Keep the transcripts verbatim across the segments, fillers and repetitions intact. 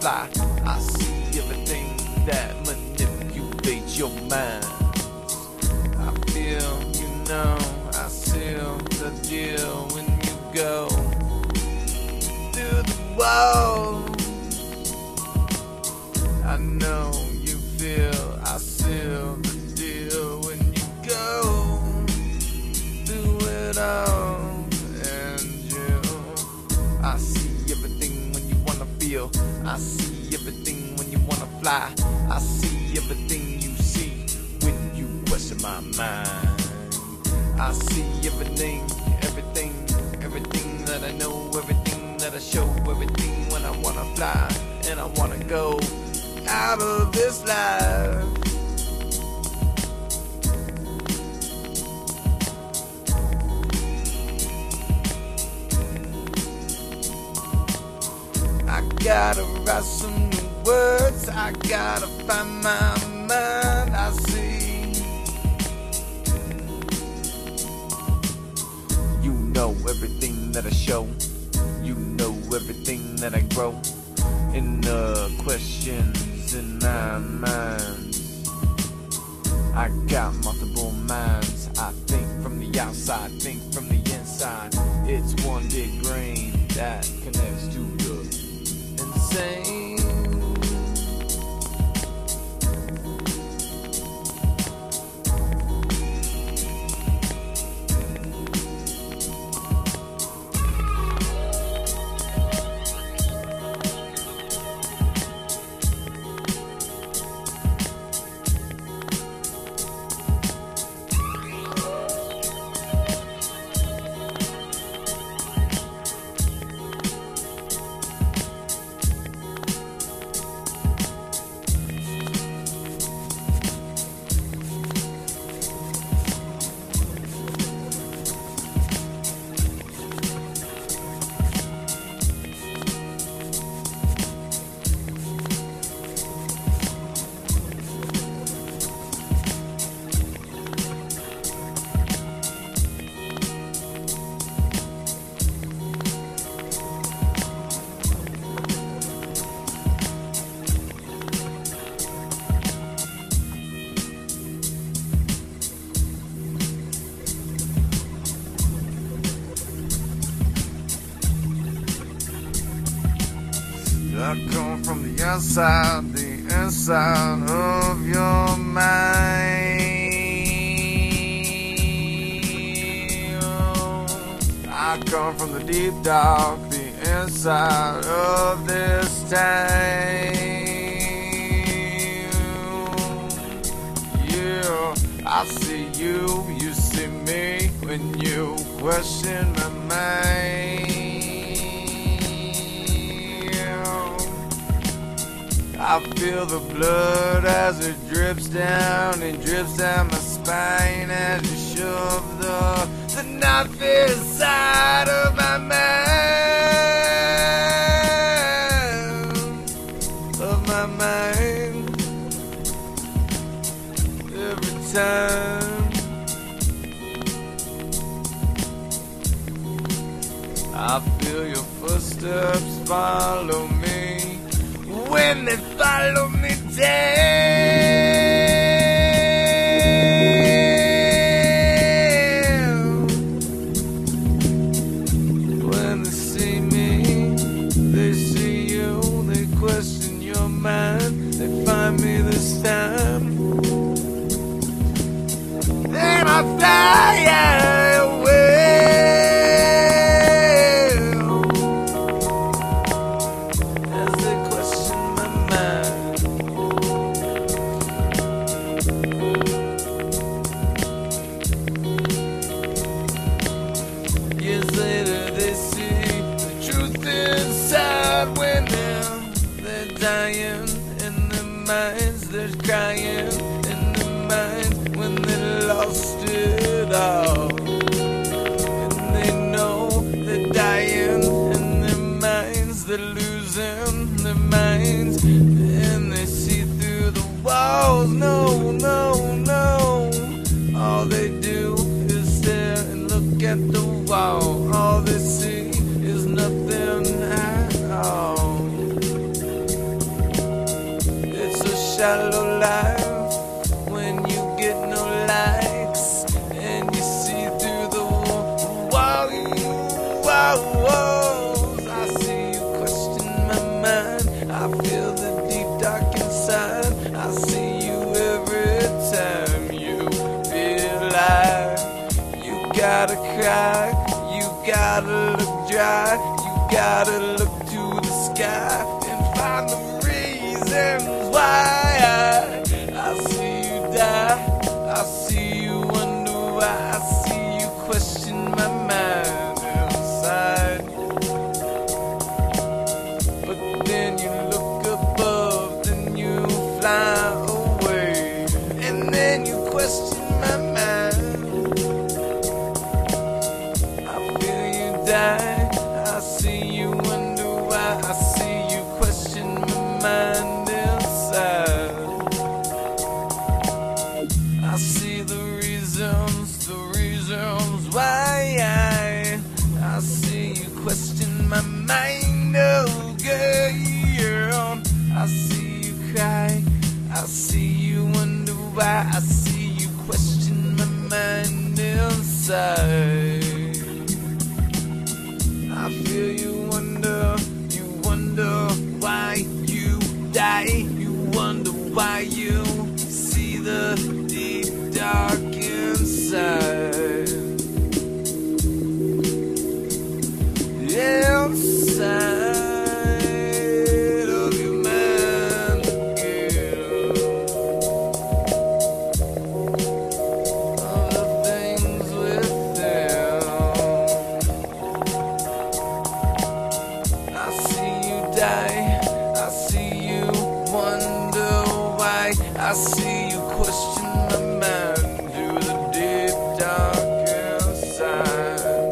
fly. I see everything that manipulates your mind. I feel, you know, I seal the deal when you go through the wall. I know you feel, I seal the deal when you go through it all. And you, I see everything when you wanna feel. I see everything when you wanna fly. I see everything you see when you question my mind. I see everything, everything, everything that I know, everything that I show, everything when I wanna fly and I wanna go out of this life. I gotta write some new words, I gotta find my mind. I see you know everything that I show, you know everything that I grow in the questions in my mind. I got multiple minds. I think from the outside, think from the inside. It's one big brain that connects to the insane. I come from the outside, the inside of your mind. I come from the deep dark, the inside of this time. Yeah, I see you, you see me when you question my mind. I feel the blood as it drips down and drips down my spine as you shove the, the knife inside of my mind, of my mind. Every time I feel your footsteps follow me. When they follow me down, when they see me, they see you, they question your mind, they find me this time, then I fly away. When they're, they're dying in their minds, they're crying in their minds when they lost it all. And they know they're dying in their minds, they're losing their minds, and they see through the walls. No, no, no. All they do is stare and look at the wall. All they see is nothing at all. gotta look dry, you gotta look to the sky and find the reasons why I, I see you die, I see you wonder why, I see you question my mind inside. But then you look above, then you fly away, and then you question my mind. I feel you die, I see you wonder why, I see you question my mind inside. I see the reasons, the reasons why I, I see you question my mind, oh girl. I see you cry, I see you wonder why, I see you question my mind inside. I feel you wonder, you wonder why you die, you wonder why you see the deep dark inside. Inside of your mind, girl, of the things within. I see you die, I see you wonder why, I see you question my mind to the deep dark inside,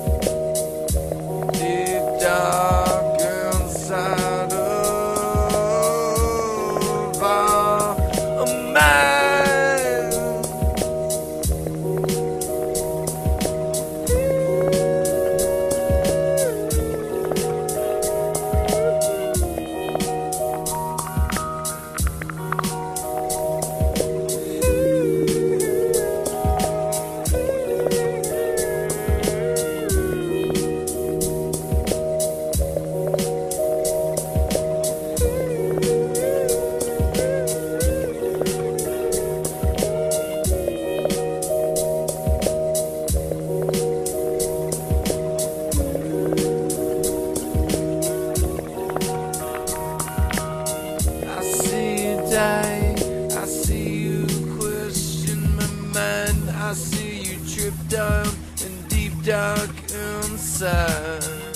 deep dark inside of our mind. I see you question my mind, I see you tripped up and deep dark inside.